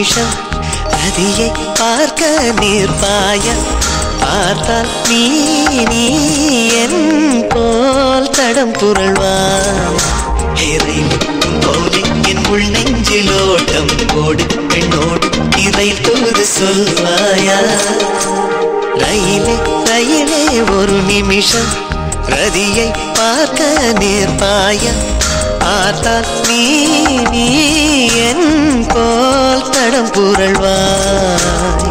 நிமிஷம் ரதியை பார்க்க நிற்பாய பார்த்தால் நீ என் போல் தடம் புரள்வாய் போலே என் உள் நெஞ்சிலோட்டம் ஓடு பெண்ணோடு இறை தூது சொல்வாயா ரயிலே ரயிலே ஒரு நிமிஷம் ரதியை பார்க்க நிற்பாய பார்த்தால் நீ என் போல் தடம் புரள்வாய்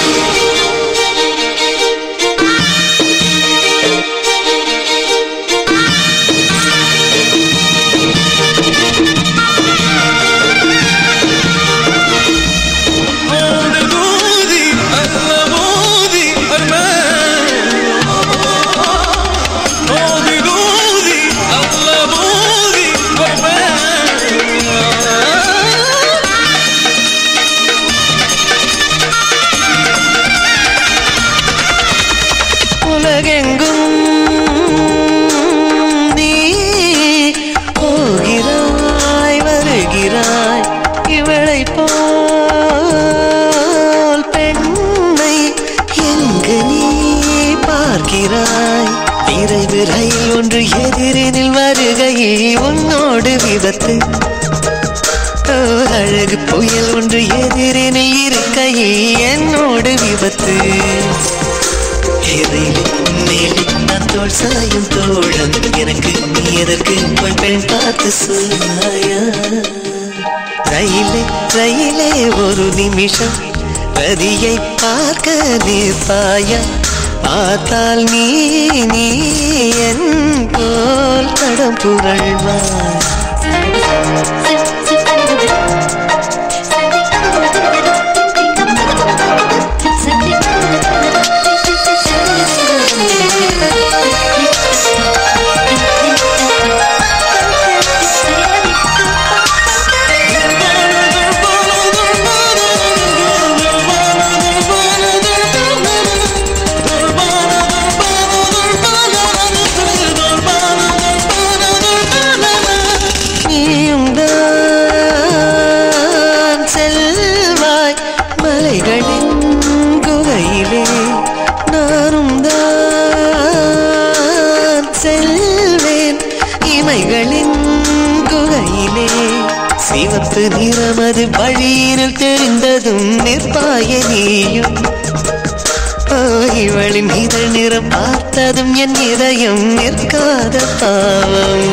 உலகெங்கும் நீ போகிறாய் வருகிறாய் இவளை போல் பெண்ணை எங்கு நீ பார்க்கிறாய் விரைவு ரயில் ஒன்று எதிரினில் வருகையில் உன்னோடு விபத்து அழகு புயல் ஒன்று எதிரினில் இருக்கையில் என்னோடு விபத்து நான் தோல் சாயும் தோழம் எனக்கு நீ எதற்கு பெண் பார்த்து சொன்னாயா ரயிலே ரயிலே ஒரு நிமிஷம் ரதியை பார்க்க நிற்பாயா பார்த்தால் நீ என் போல் தடம் புரள்வாய் மலைகளின் குகையிலே நானும் தான் செல்வேன் இமைகளின் குகையிலே சிவப்பு நிறமது வழியினில் தெரிந்ததும் நிற்பாய நீயும் இவளின் இதழ் நிறம் பார்த்ததும் என் இதயம் நிற்காத பாவம்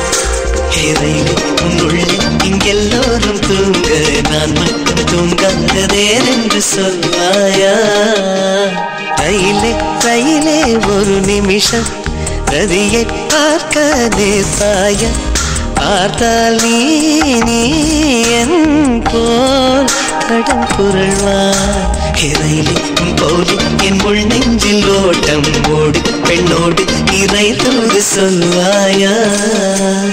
உன்னுள்ளே இங்கெல்லோரும் தூங்க நான் மட்டும் தூங்காதேன் என்று சொல்வாயா ரயிலே ரயிலே ஒரு நிமிஷம் ரதியை பார்க்க நிற்பாய பார்த்தால் நீ என் போல் தடம் புரள்வாய் ரயிலே போலே என் உள் நெஞ்சில் ஓட்டம் ஓடு பெண்ணோடு இறை தூது சொல்வாயா